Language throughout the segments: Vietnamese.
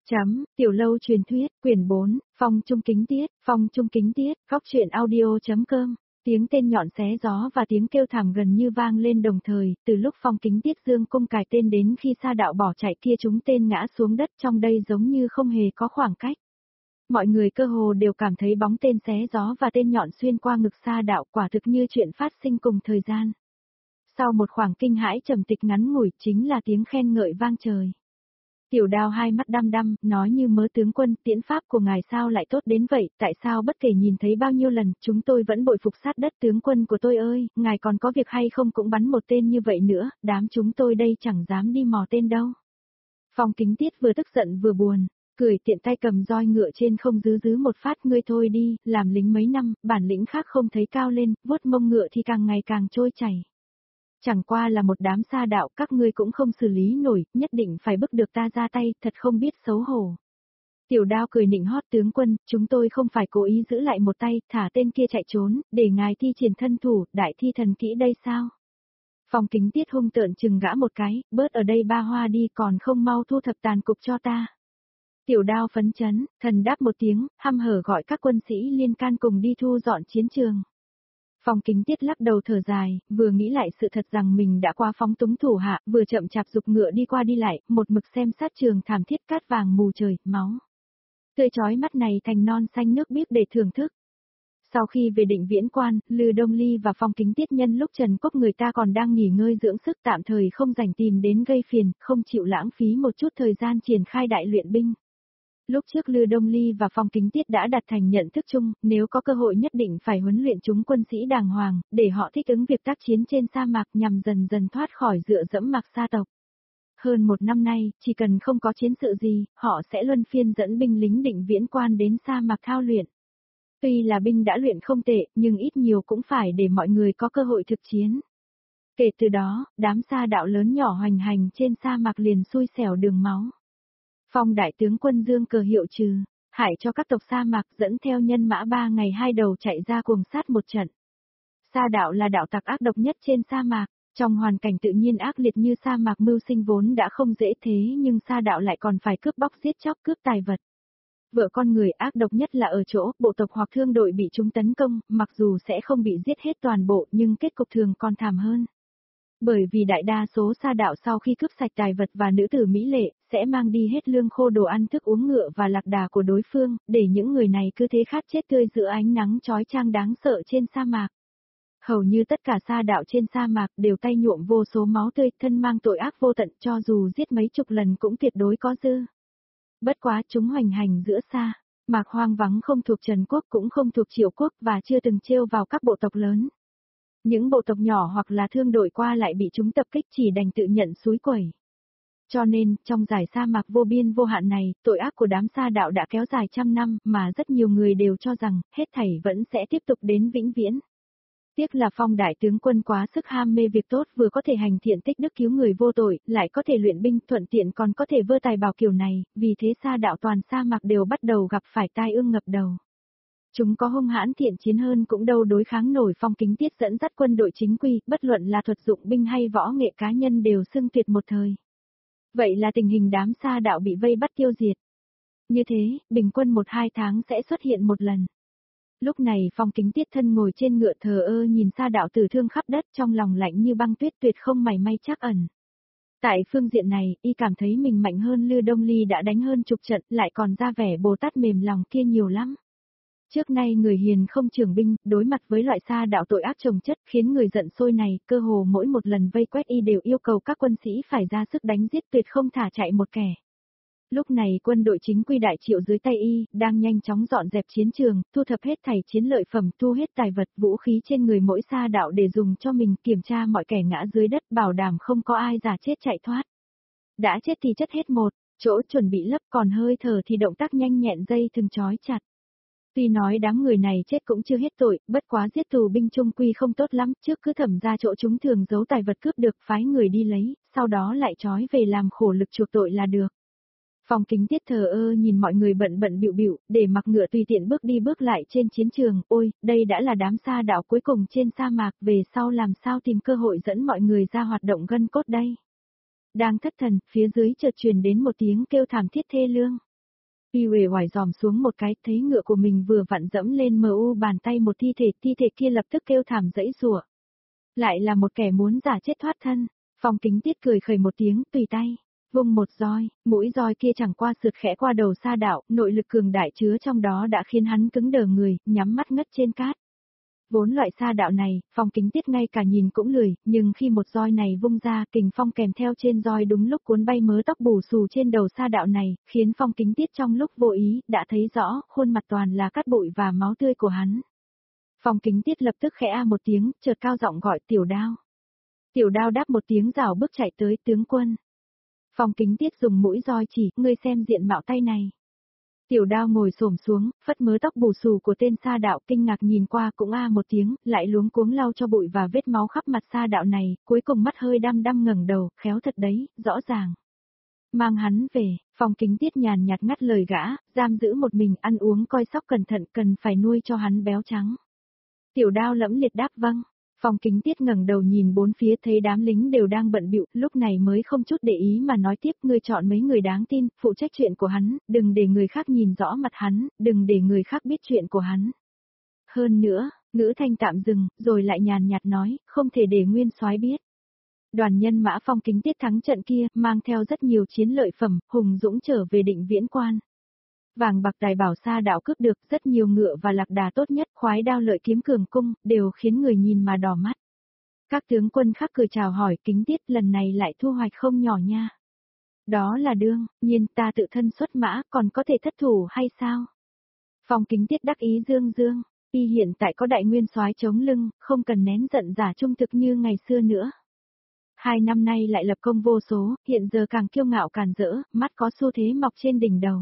Tiểu lâu truyền thuyết, quyển 4, Phong Trung Kính Tiết, góc truyện audio.com. Tiếng tên nhọn xé gió và tiếng kêu thảm gần như vang lên đồng thời, từ lúc Phong Kính Tiết dương cung cài tên đến khi Sa Đạo bỏ chạy kia chúng tên ngã xuống đất trong đây giống như không hề có khoảng cách. Mọi người cơ hồ đều cảm thấy bóng tên xé gió và tên nhọn xuyên qua ngực Sa Đạo quả thực như chuyện phát sinh cùng thời gian. Sau một khoảng kinh hãi trầm tịch ngắn ngủi chính là tiếng khen ngợi vang trời. Tiểu Đao hai mắt đăm đăm, nói như mớ tướng quân, tiễn pháp của ngài sao lại tốt đến vậy, tại sao bất kể nhìn thấy bao nhiêu lần, chúng tôi vẫn bội phục sát đất tướng quân của tôi ơi, ngài còn có việc hay không cũng bắn một tên như vậy nữa, đám chúng tôi đây chẳng dám đi mò tên đâu. Phong Kính Tiết vừa tức giận vừa buồn, cười tiện tay cầm roi ngựa trên không dứ một phát, ngươi thôi đi, làm lính mấy năm, bản lĩnh khác không thấy cao lên, vuốt mông ngựa thì càng ngày càng trôi chảy. Chẳng qua là một đám Sa Đạo, các ngươi cũng không xử lý nổi, nhất định phải bức được ta ra tay, thật không biết xấu hổ. Tiểu Đao cười nịnh hót, tướng quân, chúng tôi không phải cố ý giữ lại một tay, thả tên kia chạy trốn, để ngài thi triển thân thủ, đại thi thần kỹ đây sao? Phong Kính Tiết hung tợn chừng gã một cái, bớt ở đây ba hoa đi, còn không mau thu thập tàn cục cho ta. Tiểu Đao phấn chấn, thần đáp một tiếng, hăm hở gọi các quân sĩ liên can cùng đi thu dọn chiến trường. Phong Kính Tiết lắc đầu thở dài, vừa nghĩ lại sự thật rằng mình đã quá phóng túng thủ hạ, vừa chậm chạp giục ngựa đi qua đi lại, một mực xem sát trường thảm thiết cát vàng mù trời, máu tươi chói mắt này thành non xanh nước biếc để thưởng thức. Sau khi về Định Viễn Quan, Lư Đông Ly và Phong Kính Tiết nhân lúc Trần Quốc người ta còn đang nghỉ ngơi dưỡng sức tạm thời không rảnh tìm đến gây phiền, không chịu lãng phí một chút thời gian triển khai đại luyện binh. Lúc trước Lư Đông Ly và Phong Kính Tiết đã đặt thành nhận thức chung, nếu có cơ hội nhất định phải huấn luyện chúng quân sĩ đàng hoàng, để họ thích ứng việc tác chiến trên sa mạc nhằm dần dần thoát khỏi dựa dẫm mạc sa tộc. Hơn một năm nay, chỉ cần không có chiến sự gì, họ sẽ luân phiên dẫn binh lính Định Viễn Quan đến sa mạc thao luyện. Tuy là binh đã luyện không tệ, nhưng ít nhiều cũng phải để mọi người có cơ hội thực chiến. Kể từ đó, đám Sa Đạo lớn nhỏ hoành hành trên sa mạc liền xui xẻo đường máu. Phong đại tướng quân dương cờ hiệu trừ, hại cho các tộc sa mạc dẫn theo nhân mã 3 ngày 2 đầu chạy ra cuồng sát một trận. Sa Đạo là đạo tặc ác độc nhất trên sa mạc, trong hoàn cảnh tự nhiên ác liệt như sa mạc mưu sinh vốn đã không dễ thế nhưng Sa Đạo lại còn phải cướp bóc giết chóc cướp tài vật. Vợ con người ác độc nhất là ở chỗ bộ tộc hoặc thương đội bị chúng tấn công, mặc dù sẽ không bị giết hết toàn bộ nhưng kết cục thường còn thảm hơn. Bởi vì đại đa số Sa Đạo sau khi cướp sạch tài vật và nữ tử mỹ lệ, sẽ mang đi hết lương khô đồ ăn thức uống ngựa và lạc đà của đối phương, để những người này cứ thế khát chết tươi giữa ánh nắng chói chang đáng sợ trên sa mạc. Hầu như tất cả Sa Đạo trên sa mạc đều tay nhuộm vô số máu tươi, thân mang tội ác vô tận, cho dù giết mấy chục lần cũng tuyệt đối có dư. Bất quá chúng hoành hành giữa sa mạc hoang vắng, không thuộc Trần Quốc cũng không thuộc Triệu Quốc và chưa từng trêu vào các bộ tộc lớn. Những bộ tộc nhỏ hoặc là thương đội qua lại bị chúng tập kích chỉ đành tự nhận xúi quẩy. Cho nên, trong dải sa mạc vô biên vô hạn này, tội ác của đám Sa Đạo đã kéo dài trăm năm, mà rất nhiều người đều cho rằng, hết thảy vẫn sẽ tiếp tục đến vĩnh viễn. Tiếc là Phong đại tướng quân quá sức ham mê việc tốt, vừa có thể hành thiện tích đức cứu người vô tội, lại có thể luyện binh, thuận tiện còn có thể vơ tài bảo kiểu này, vì thế Sa Đạo toàn sa mạc đều bắt đầu gặp phải tai ương ngập đầu. Chúng có hung hãn thiện chiến hơn cũng đâu đối kháng nổi Phong Kính Tiết dẫn dắt quân đội chính quy, bất luận là thuật dụng binh hay võ nghệ cá nhân đều xưng tuyệt một thời. Vậy là tình hình đám Sa Đạo bị vây bắt tiêu diệt. Như thế, bình quân 1-2 tháng sẽ xuất hiện một lần. Lúc này Phong Kính Tiết thân ngồi trên ngựa thờ ơ nhìn Sa Đạo tử thương khắp đất, trong lòng lạnh như băng tuyết, tuyệt không mảy may trắc ẩn. Tại phương diện này, y cảm thấy mình mạnh hơn Lư Đông Ly đã đánh hơn chục trận, lại còn ra vẻ Bồ Tát mềm lòng kia nhiều lắm. Trước nay người hiền không trưởng binh, đối mặt với loại Sa Đạo tội ác chồng chất khiến người giận sôi này, cơ hồ mỗi một lần vây quét y đều yêu cầu các quân sĩ phải ra sức đánh giết, tuyệt không thả chạy một kẻ. Lúc này quân đội chính quy đại Triệu dưới tay y, đang nhanh chóng dọn dẹp chiến trường, thu thập hết thảy chiến lợi phẩm, thu hết tài vật, vũ khí trên người mỗi Sa Đạo để dùng cho mình, kiểm tra mọi kẻ ngã dưới đất, bảo đảm không có ai giả chết chạy thoát. Đã chết thì chất hết một, chỗ chuẩn bị lấp, còn hơi thở thì động tác nhanh nhẹn dây thừng trói chặt. Tuy nói đám người này chết cũng chưa hết tội, bất quá giết tù binh trung quy không tốt lắm, trước cứ thẩm ra chỗ chúng thường giấu tài vật cướp được, phái người đi lấy, sau đó lại trói về làm khổ lực chuộc tội là được. Phong Kính Tiết thờ ơ nhìn mọi người bận bịu bịu, để mặc ngựa tùy tiện bước đi bước lại trên chiến trường, ôi, đây đã là đám Sa Đạo cuối cùng trên sa mạc, về sau làm sao tìm cơ hội dẫn mọi người ra hoạt động gân cốt đây. Đang thất thần, phía dưới chợt truyền đến một tiếng kêu thảm thiết thê lương. Y uể oải dòm xuống một cái, thấy ngựa của mình vừa vặn dẫm lên bàn tay một thi thể kia lập tức kêu thảm dãy rủa. Lại là một kẻ muốn giả chết thoát thân. Phong Kính Tiết cười khẩy một tiếng, tùy tay, vung một roi, mũi roi kia chẳng qua sượt khẽ qua đầu Sa Đạo, nội lực cường đại chứa trong đó đã khiến hắn cứng đờ người, nhắm mắt ngất trên cát. Vốn loại Sa Đạo này, Phong Kính Tiết ngay cả nhìn cũng lười, nhưng khi một roi này vung ra, kình phong kèm theo trên roi đúng lúc cuốn bay mớ tóc bù xù trên đầu Sa Đạo này, khiến Phong Kính Tiết trong lúc vô ý, đã thấy rõ, khuôn mặt toàn là cát bụi và máu tươi của hắn. Phong Kính Tiết lập tức khẽ a một tiếng, chợt cao giọng gọi Tiểu Đao. Tiểu Đao đáp một tiếng rảo bước chạy tới, tướng quân. Phong Kính Tiết dùng mũi roi chỉ, ngươi xem diện mạo tay này. Tiểu Đao ngồi xổm xuống, phất mớ tóc bù xù của tên Sa Đạo, kinh ngạc nhìn qua cũng a một tiếng, lại luống cuống lau cho bụi và vết máu khắp mặt Sa Đạo này, cuối cùng mắt hơi đăm đăm ngẩng đầu, khéo thật đấy, rõ ràng. Mang hắn về, Phong Kính Tiết nhàn nhạt ngắt lời gã, giam giữ một mình, ăn uống coi sóc cẩn thận, cần phải nuôi cho hắn béo trắng. Tiểu Đao lẫm liệt đáp vâng. Phong Kính Tiết ngẩng đầu nhìn bốn phía thấy đám lính đều đang bận bịu, lúc này mới không chút để ý mà nói tiếp, ngươi chọn mấy người đáng tin, phụ trách chuyện của hắn, đừng để người khác nhìn rõ mặt hắn, đừng để người khác biết chuyện của hắn. Hơn nữa, ngữ thanh tạm dừng, rồi lại nhàn nhạt nói, không thể để Nguyên Soái biết. Đoàn nhân mã Phong Kính Tiết thắng trận kia, mang theo rất nhiều chiến lợi phẩm, hùng dũng trở về Định Viễn Quan. Vàng bạc tài bảo Sa Đạo cướp được, rất nhiều ngựa và lạc đà tốt nhất, khoái đao lợi kiếm cường cung, đều khiến người nhìn mà đỏ mắt. Các tướng quân khác cười chào hỏi, Kính Tiết lần này lại thu hoạch không nhỏ nha. Đó là đương nhiên ta tự thân xuất mã, còn có thể thất thủ hay sao? Phong Kính Tiết đắc ý dương dương, y hiện tại có Đại Nguyên Soái chống lưng, không cần nén giận giả trung thực như ngày xưa nữa. 2 năm nay lại lập công vô số, hiện giờ càng kiêu ngạo càn rỡ, mắt có xu thế mọc trên đỉnh đầu.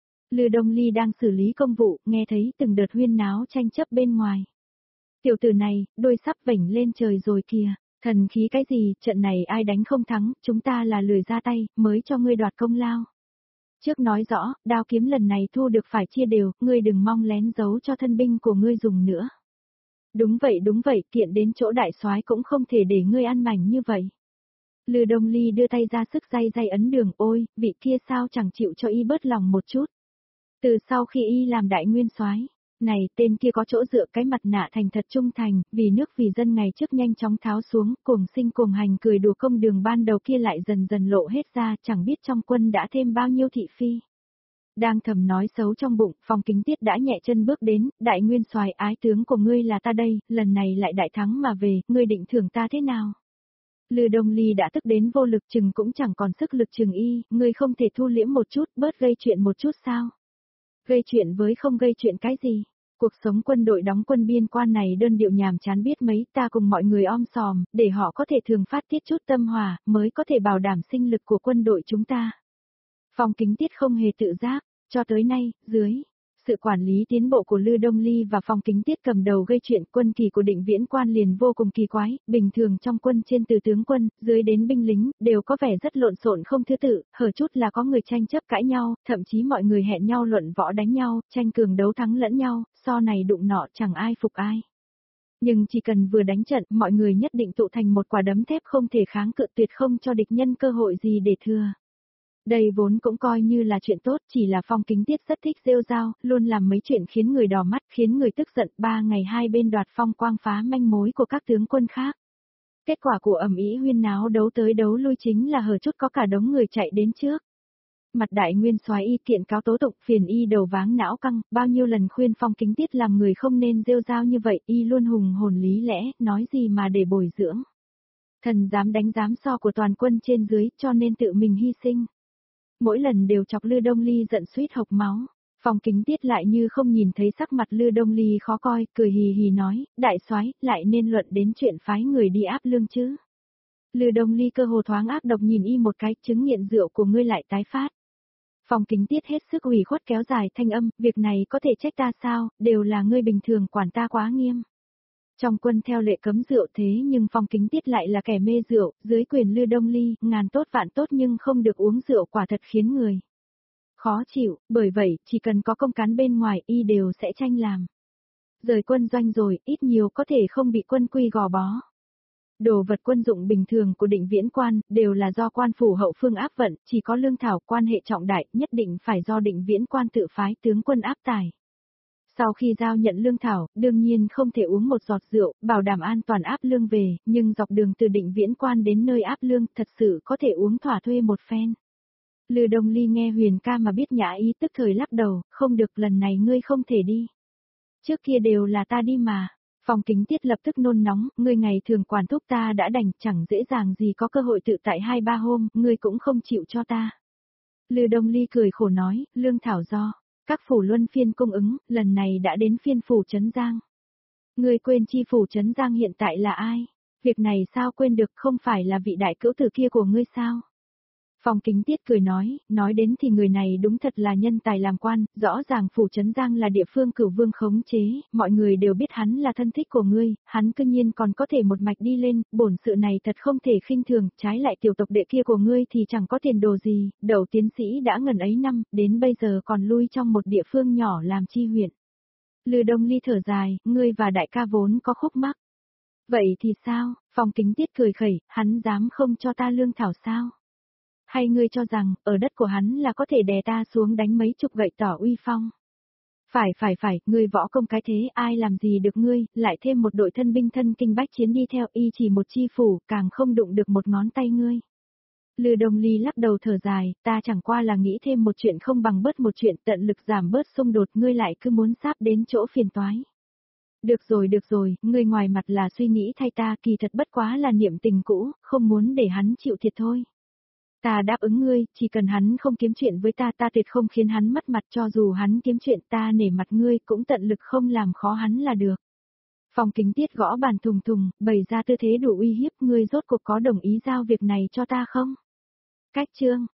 Lư Đông Ly đang xử lý công vụ, nghe thấy từng đợt huyên náo tranh chấp bên ngoài. Tiểu tử này, đôi sắp vểnh lên trời rồi kìa, thần khí cái gì, trận này ai đánh không thắng, chúng ta là lười ra tay, mới cho ngươi đoạt công lao. Trước nói rõ, đao kiếm lần này thu được phải chia đều, ngươi đừng mong lén giấu cho thân binh của ngươi dùng nữa. Đúng vậy, kiện đến chỗ đại soái cũng không thể để ngươi ăn mảnh như vậy. Lư Đông Ly đưa tay ra sức day ấn đường, ôi, vị kia sao chẳng chịu cho y bớt lòng một chút. Từ sau khi y làm Đại Nguyên Soái, này tên kia có chỗ dựa cái mặt nạ thành thật trung thành, vì nước vì dân ngày trước nhanh chóng tháo xuống, cùng sinh cùng hành cười đùa công đường ban đầu kia lại dần dần lộ hết ra, chẳng biết trong quân đã thêm bao nhiêu thị phi. Đang thầm nói xấu trong bụng, Phong Kính Tiết đã nhẹ chân bước đến, Đại Nguyên Soái ái tướng của ngươi là ta đây, lần này lại đại thắng mà về, ngươi định thưởng ta thế nào? Lư Đông Ly đã tức đến vô lực chừng cũng chẳng còn sức lực chừng y, ngươi không thể thu liễm một chút, bớt gây chuyện một chút sao? Gây chuyện với không gây chuyện cái gì? Cuộc sống quân đội đóng quân biên quan này đơn điệu nhàm chán biết mấy, ta cùng mọi người om sòm, để họ có thể thường phát tiết chút tâm hòa, mới có thể bảo đảm sinh lực của quân đội chúng ta. Phong Kính Tiết không hề tự giác, cho tới nay, dưới sự quản lý tiến bộ của Lư Đông Ly và Phong Kính Tiết cầm đầu gây chuyện, quân kỳ của Định Viễn Quan liền vô cùng kỳ quái, bình thường trong quân trên từ tướng quân, dưới đến binh lính, đều có vẻ rất lộn xộn không thứ tự, hở chút là có người tranh chấp cãi nhau, thậm chí mọi người hẹn nhau luận võ đánh nhau, tranh cường đấu thắng lẫn nhau, so này đụng nọ chẳng ai phục ai. Nhưng chỉ cần vừa đánh trận, mọi người nhất định tụ thành một quả đấm thép không thể kháng cự, tuyệt không cho địch nhân cơ hội gì để thừa. Đây vốn cũng coi như là chuyện tốt, chỉ là Phong Kính Tiết rất thích rêu rao, luôn làm mấy chuyện khiến người đỏ mắt, khiến người tức giận. 3 ngày hai bên đoạt phong quang phá manh mối của các tướng quân khác. Kết quả của ầm ĩ huyên náo đấu tới đấu lui chính là hở chút có cả đống người chạy đến trước. Mặt Đại Nguyên Soái y kiện cáo tố tụng, phiền y đầu váng não căng, bao nhiêu lần khuyên Phong Kính Tiết làm người không nên rêu rao như vậy, y luôn hùng hồn lý lẽ, nói gì mà để bồi dưỡng. Thần dám đánh dám so của toàn quân trên dưới, cho nên tự mình hy sinh. Mỗi lần đều chọc Lư Đông Ly giận suýt hộc máu. Phong Kính Tiết lại như không nhìn thấy sắc mặt Lư Đông Ly khó coi, cười hì hì nói, đại soái lại nên luận đến chuyện phái người đi áp lương chứ. Lư Đông Ly cơ hồ thoáng ác độc nhìn y một cái, chứng nghiện rượu của ngươi lại tái phát. Phong Kính Tiết hết sức ủy khuất kéo dài thanh âm, việc này có thể trách ta sao, đều là ngươi bình thường quản ta quá nghiêm. Trong quân theo lệ cấm rượu thế nhưng Phong Kính Tiết lại là kẻ mê rượu, dưới quyền Lư Đông Ly, ngàn tốt vạn tốt nhưng không được uống rượu quả thật khiến người khó chịu, bởi vậy, chỉ cần có công cán bên ngoài y đều sẽ tranh làm. Rời quân doanh rồi, ít nhiều có thể không bị quân quy gò bó. Đồ vật quân dụng bình thường của Định Viễn Quan đều là do quan phủ hậu phương áp vận, chỉ có lương thảo quan hệ trọng đại nhất định phải do Định Viễn Quan tự phái tướng quân áp tải. Sau khi giao nhận lương thảo, đương nhiên không thể uống một giọt rượu, bảo đảm an toàn áp lương về, nhưng dọc đường từ Định Viễn Quan đến nơi áp lương thật sự có thể uống thỏa thuê một phen. Lư Đông Ly nghe Huyền ca mà biết nhã ý tức thời lắc đầu, không được, lần này ngươi không thể đi. Trước kia đều là ta đi mà. Phong Kính Tiết lập tức nôn nóng, ngươi ngày thường quản thúc ta đã đành, chẳng dễ dàng gì có cơ hội tự tại 2-3 hôm, ngươi cũng không chịu cho ta. Lư Đông Ly cười khổ nói, lương thảo do các phủ luân phiên cung ứng, lần này đã đến phiên phủ Trấn Giang. Ngươi quên chi phủ Trấn Giang hiện tại là ai? Việc này sao quên được, không phải là vị đại cữu tử kia của ngươi sao? Phong Kính Tiết cười nói đến thì người này đúng thật là nhân tài làm quan, rõ ràng phủ Trấn Giang là địa phương Cửu Vương khống chế, mọi người đều biết hắn là thân thích của ngươi, hắn cư nhiên còn có thể một mạch đi lên, bổn sự này thật không thể khinh thường, trái lại tiểu tộc đệ kia của ngươi thì chẳng có tiền đồ gì, đầu tiến sĩ đã ngần ấy năm, đến bây giờ còn lui trong một địa phương nhỏ làm chi huyện. Lư Đông Ly thở dài, ngươi và đại ca vốn có khúc mắc. Vậy thì sao? Phong Kính Tiết cười khẩy, hắn dám không cho ta lương thảo sao? Hay ngươi cho rằng, ở đất của hắn là có thể đè ta xuống đánh mấy chục gậy tỏ uy phong? Phải, ngươi võ công cái thế, ai làm gì được ngươi, lại thêm một đội thân binh thân kinh bách chiến đi theo, y chỉ một chi phủ, càng không đụng được một ngón tay ngươi. Lư Đông Ly lắc đầu thở dài, ta chẳng qua là nghĩ thêm một chuyện không bằng bớt một chuyện, tận lực giảm bớt xung đột, ngươi lại cứ muốn sáp đến chỗ phiền toái. Được rồi, ngươi ngoài mặt là suy nghĩ thay ta, kỳ thật bất quá là niệm tình cũ, không muốn để hắn chịu thiệt thôi. Ta đáp ứng ngươi, chỉ cần hắn không kiếm chuyện với ta, ta tuyệt không khiến hắn mất mặt, cho dù hắn kiếm chuyện ta nể mặt ngươi cũng tận lực không làm khó hắn là được. Phong Kính Tiết gõ bàn thùng thùng, bày ra tư thế đủ uy hiếp, ngươi rốt cuộc có đồng ý giao việc này cho ta không? Cách chương